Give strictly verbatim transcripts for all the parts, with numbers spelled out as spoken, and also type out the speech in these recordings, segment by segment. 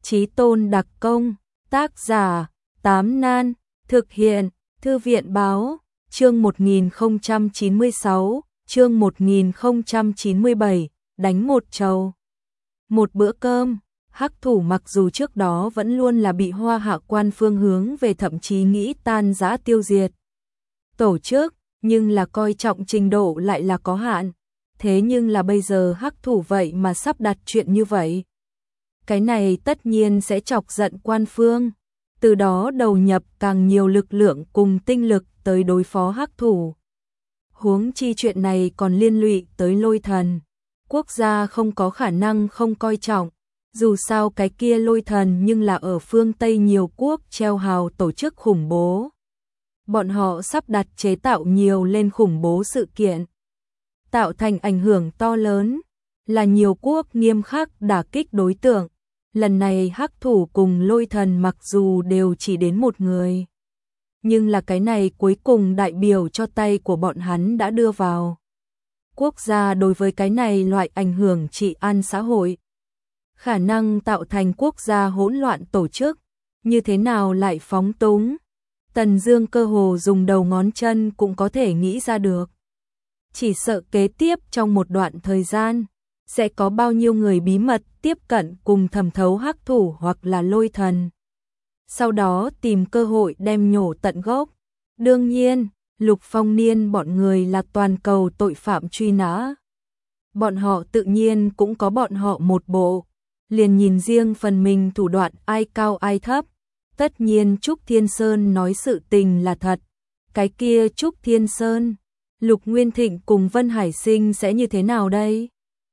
Chí Tôn đặc công, tác giả, Tám Nan, thực hiện, Thư viện báo, chương một nghìn không trăm chín mươi sáu, chương một nghìn không trăm chín mươi bảy, đánh một trầu. Một bữa cơm, Hắc Thủ mặc dù trước đó vẫn luôn là bị Hoa Hạ quan phương hướng về, thậm chí nghĩ tan rã tiêu diệt tổ chức, nhưng là coi trọng trình độ lại là có hạn. Thế nhưng là bây giờ Hắc Thủ vậy mà sắp đặt chuyện như vậy. Cái này tất nhiên sẽ chọc giận quan phương, từ đó đầu nhập càng nhiều lực lượng cùng tinh lực tới đối phó Hắc Thủ. Huống chi chuyện này còn liên lụy tới Lôi Thần. Quốc gia không có khả năng không coi trọng, dù sao cái kia Lôi Thần nhưng là ở phương Tây nhiều quốc treo hào tổ chức khủng bố. Bọn họ sắp đặt chế tạo nhiều lên khủng bố sự kiện, tạo thành ảnh hưởng to lớn, là nhiều quốc nghiêm khắc đả kích đối tượng. Lần này Hắc Thủ cùng Lôi Thần mặc dù đều chỉ đến một người, nhưng là cái này cuối cùng đại biểu cho tay của bọn hắn đã đưa vào quốc gia. Đối với cái này loại ảnh hưởng trị an xã hội, khả năng tạo thành quốc gia hỗn loạn tổ chức, như thế nào lại phóng túng, Tần Dương cơ hồ dùng đầu ngón chân cũng có thể nghĩ ra được. Chỉ sợ kế tiếp trong một đoạn thời gian, sẽ có bao nhiêu người bí mật tiếp cận cùng thẩm thấu Hắc Thủ hoặc là Lôi Thần, sau đó tìm cơ hội đem nhổ tận gốc. Đương nhiên, Lục Phong Niên bọn người là toàn cầu tội phạm truy nã, bọn họ tự nhiên cũng có bọn họ một bộ, liền nhìn riêng phần mình thủ đoạn ai cao ai thấp. Tất nhiên Trúc Thiên Sơn nói sự tình là thật, cái kia Trúc Thiên Sơn, Lục Nguyên Thịnh cùng Vân Hải Sinh sẽ như thế nào đây?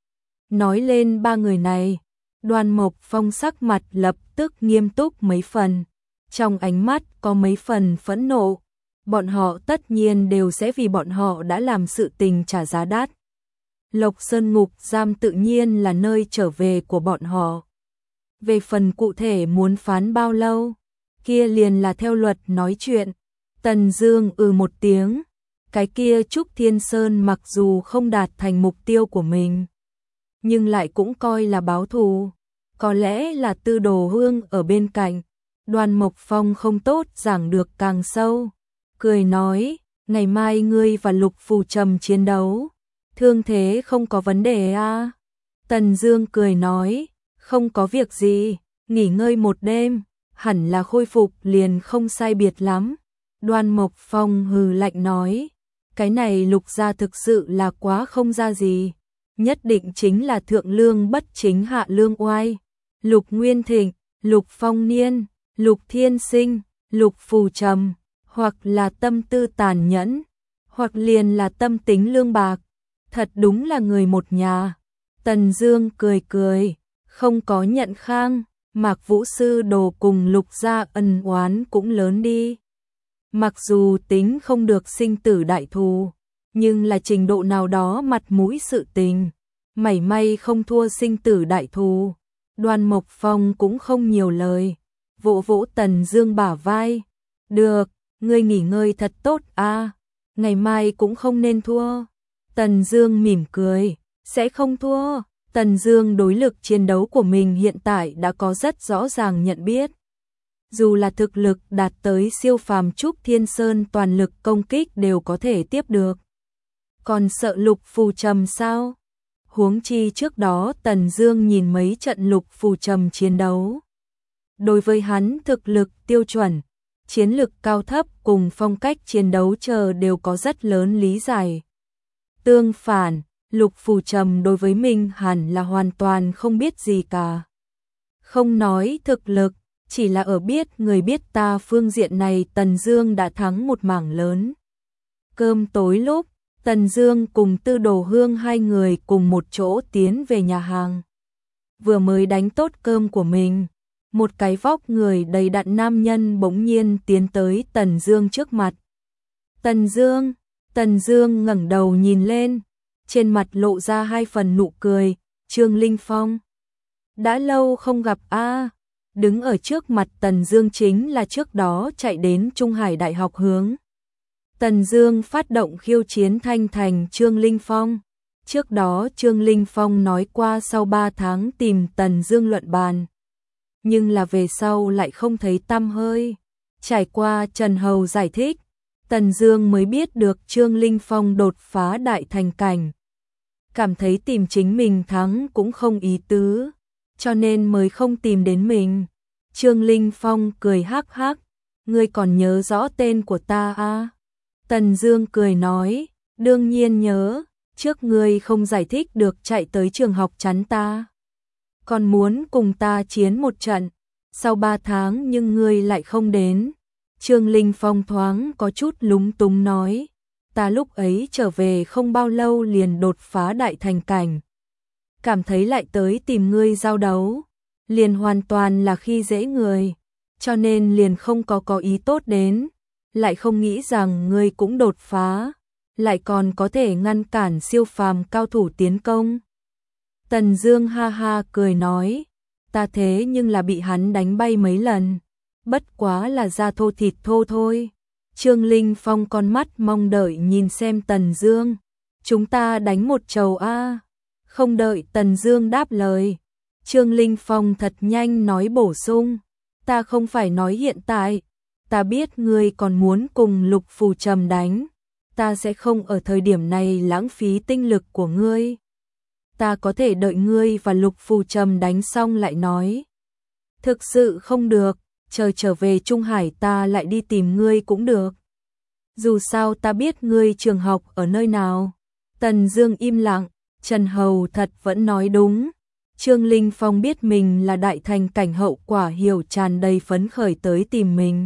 Nói lên ba người này, Đoan Mộc Phong sắc mặt lập tức nghiêm túc mấy phần, trong ánh mắt có mấy phần phẫn nộ. Bọn họ tất nhiên đều sẽ vì bọn họ đã làm sự tình trả giá đắt. Lộc Sơn ngục giam tự nhiên là nơi trở về của bọn họ. Về phần cụ thể muốn phán bao lâu, kia liền là theo luật nói chuyện. Tần Dương ừ một tiếng, cái kia Trúc Thiên Sơn mặc dù không đạt thành mục tiêu của mình, nhưng lại cũng coi là báo thù. Có lẽ là Tư Đồ Hương ở bên cạnh, Đoan Mộc Phong không tốt giảng được càng sâu, cười nói, ngày mai ngươi và Lục Phù Trầm chiến đấu, thương thế không có vấn đề à? Tần Dương cười nói, không có việc gì, nghỉ ngơi một đêm, hẳn là khôi phục liền không sai biệt lắm. Đoan Mộc Phong hừ lạnh nói, cái này Lục gia thực sự là quá không ra gì, nhất định chính là thượng lương bất chính hạ lương oai. Lục Nguyên Thịnh, Lục Phong Niên, Lục Thiên Sinh, Lục Phù Trầm, hoặc là tâm tư tàn nhẫn, hoặc liền là tâm tính lương bạc, thật đúng là người một nhà. Tần Dương cười cười, không có nhận khang, Mạc Vũ Sư Đồ cùng Lục gia ân oán cũng lớn đi. Mặc dù tính không được sinh tử đại thù, nhưng là trình độ nào đó mặt mũi sự tình, mảy may không thua sinh tử đại thù. Đoan Mộc Phong cũng không nhiều lời, vỗ vỗ Tần Dương bả vai, được, ngươi nghỉ ngơi thật tốt a, ngày mai cũng không nên thua. Tần Dương mỉm cười, sẽ không thua. Tần Dương đối lực chiến đấu của mình hiện tại đã có rất rõ ràng nhận biết. Dù là thực lực đạt tới siêu phàm Trúc Thiên Sơn toàn lực công kích đều có thể tiếp được. Còn sợ Lục Phù Trầm sao? Huống chi trước đó Tần Dương nhìn mấy trận Lục Phù Trầm chiến đấu. Đối với hắn thực lực tiêu chuẩn, chiến lực cao thấp cùng phong cách chiến đấu chờ đều có rất lớn lý giải. Tương phản, Lục Phù Trầm đối với mình hẳn là hoàn toàn không biết gì cả. Không nói thực lực, chỉ là ở biết người biết ta phương diện này Tần Dương đã thắng một mảng lớn. Cơm tối lúc, Tần Dương cùng Tư Đồ Hương hai người cùng một chỗ tiến về nhà hàng. Vừa mới đánh tốt cơm của mình, một cái vóc người đầy đặn nam nhân bỗng nhiên tiến tới Tần Dương trước mặt. Tần Dương, Tần Dương ngẩng đầu nhìn lên, trên mặt lộ ra hai phần nụ cười, Trương Linh Phong. Đã lâu không gặp a. Đứng ở trước mặt Tần Dương chính là trước đó chạy đến Trung Hải Đại học hướng Tần Dương phát động khiêu chiến Thanh Thành Trương Linh Phong. Trước đó Trương Linh Phong nói qua sau ba tháng tìm Tần Dương luận bàn. nhưng là về sau lại không thấy tăm hơi. Trải qua Trần Hầu giải thích, Tần Dương mới biết được Trương Linh Phong đột phá đại thành cảnh. Cảm thấy tìm chính mình thắng cũng không ý tứ, cho nên mới không tìm đến mình. Trương Linh Phong cười hắc hắc, ngươi còn nhớ rõ tên của ta à? Tần Dương cười nói, đương nhiên nhớ, trước ngươi không giải thích được chạy tới trường học chắn ta. Còn muốn cùng ta chiến một trận, sau ba tháng nhưng ngươi lại không đến. Trương Linh Phong thoáng có chút lúng túng nói, ta lúc ấy trở về không bao lâu liền đột phá đại thành cảnh. Cảm thấy lại tới tìm ngươi giao đấu, liền hoàn toàn là khi dễ người, cho nên liền không có có ý tốt đến, lại không nghĩ rằng ngươi cũng đột phá, lại còn có thể ngăn cản siêu phàm cao thủ tiến công. Tần Dương ha ha cười nói, ta thế nhưng là bị hắn đánh bay mấy lần, bất quá là da thô thịt thô thôi. Trương Linh Phong con mắt mong đợi nhìn xem Tần Dương, chúng ta đánh một trầu a. Không đợi Tần Dương đáp lời, Trương Linh Phong thật nhanh nói bổ sung, ta không phải nói hiện tại, ta biết ngươi còn muốn cùng Lục Phù Trầm đánh, ta sẽ không ở thời điểm này lãng phí tinh lực của ngươi. Ta có thể đợi ngươi và Lục Phù Trầm đánh xong lại nói. Thực sự không được, chờ trở về Trung Hải ta lại đi tìm ngươi cũng được. Dù sao ta biết ngươi trường học ở nơi nào. Tần Dương im lặng, Trần Hầu thật vẫn nói đúng. Trương Linh Phong biết mình là đại thành cảnh hậu quả hiểu tràn đầy phấn khởi tới tìm mình.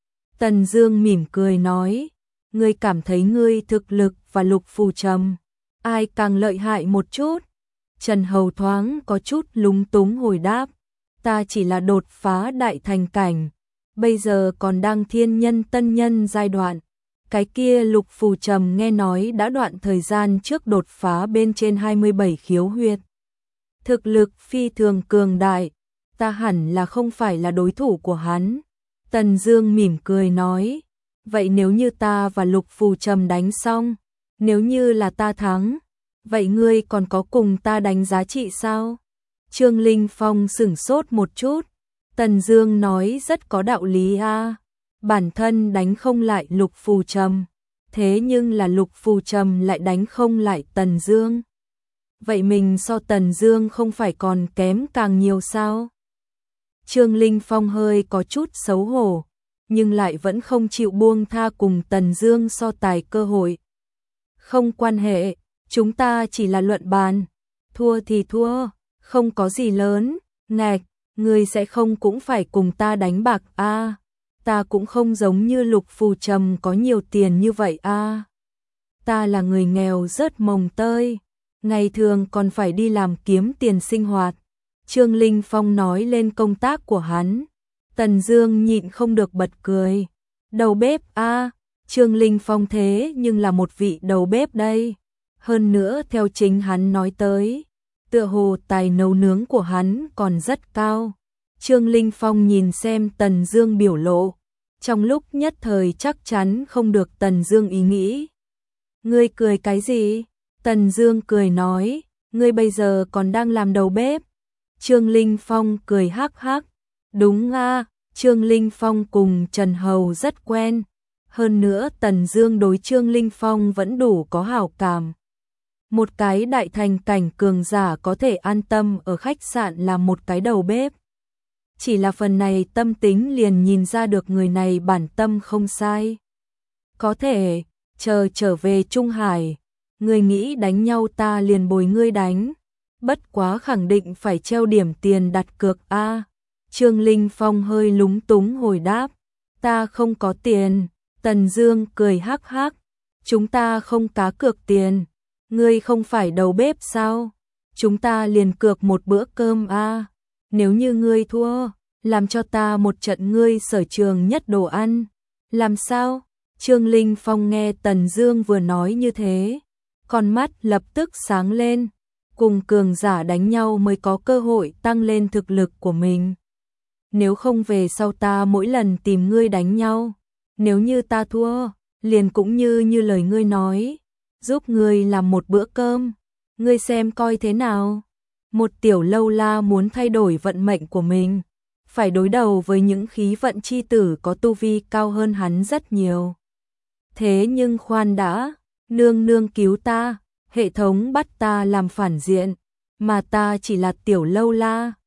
Tần Dương mỉm cười nói, ngươi cảm thấy ngươi thực lực và Lục Phù Trầm, ai càng lợi hại một chút? Trần Hầu thoáng có chút lúng túng hồi đáp, ta chỉ là đột phá đại thành cảnh, bây giờ còn đang thiên nhân tân nhân giai đoạn. Cái kia Lục Phù Trầm nghe nói đã đoạn thời gian trước đột phá bên trên hai mươi bảy khiếu huyệt. Thực lực phi thường cường đại, ta hẳn là không phải là đối thủ của hắn. Tần Dương mỉm cười nói, vậy nếu như ta và Lục Phù Trầm đánh xong, nếu như là ta thắng, vậy ngươi còn có cùng ta đánh giá trị sao? Trương Linh Phong sửng sốt một chút, Tần Dương nói rất có đạo lý a. Bản thân đánh không lại Lục Phù Trầm, thế nhưng là Lục Phù Trầm lại đánh không lại Tần Dương. Vậy mình so Tần Dương không phải còn kém càng nhiều sao? Trương Linh Phong hơi có chút xấu hổ, nhưng lại vẫn không chịu buông tha cùng Tần Dương so tài cơ hội. Không quan hệ, chúng ta chỉ là luận bàn, thua thì thua, không có gì lớn. Ngạch, ngươi sẽ không cũng phải cùng ta đánh bạc a? À, ta cũng không giống như Lục Phù Trầm có nhiều tiền như vậy a. À, ta là người nghèo rớt mồng tơi, ngày thường còn phải đi làm kiếm tiền sinh hoạt. Trương Linh Phong nói lên công tác của hắn. Tần Dương nhịn không được bật cười. Đầu bếp a, à, Trương Linh Phong thế nhưng là một vị đầu bếp đây. Hơn nữa theo chính hắn nói tới, tựa hồ tài nấu nướng của hắn còn rất cao. Trương Linh Phong nhìn xem Tần Dương biểu lộ, trong lúc nhất thời chắc chắn không được Tần Dương ý nghĩ. Ngươi cười cái gì? Tần Dương cười nói, ngươi bây giờ còn đang làm đầu bếp. Trương Linh Phong cười hắc hắc, đúng a, Trương Linh Phong cùng Trần Hầu rất quen, hơn nữa Tần Dương đối Trương Linh Phong vẫn đủ có hảo cảm. Một cái đại thành cảnh cường giả có thể an tâm ở khách sạn làm một cái đầu bếp. Chỉ là phần này tâm tính liền nhìn ra được người này bản tâm không sai. Có thể, chờ trở về Trung Hải, ngươi nghĩ đánh nhau ta liền bồi ngươi đánh. Bất quá khẳng định phải treo điểm tiền đặt cược a. À, Trương Linh Phong hơi lúng túng hồi đáp, ta không có tiền. Tần Dương cười hắc hắc, chúng ta không cá cược tiền, ngươi không phải đầu bếp sao? Chúng ta liền cược một bữa cơm a. À, nếu như ngươi thua, làm cho ta một trận ngươi sở trường nhất đồ ăn. Làm sao? Trương Linh Phong nghe Tần Dương vừa nói như thế, con mắt lập tức sáng lên. Cùng cường giả đánh nhau mới có cơ hội tăng lên thực lực của mình. Nếu không về sau ta mỗi lần tìm ngươi đánh nhau, nếu như ta thua, liền cũng như như lời ngươi nói, giúp ngươi làm một bữa cơm, ngươi xem coi thế nào. Một tiểu lâu la muốn thay đổi vận mệnh của mình, phải đối đầu với những khí vận chi tử có tu vi cao hơn hắn rất nhiều. Thế nhưng khoan đã, nương nương cứu ta, hệ thống bắt ta làm phản diện, mà ta chỉ là tiểu lâu la,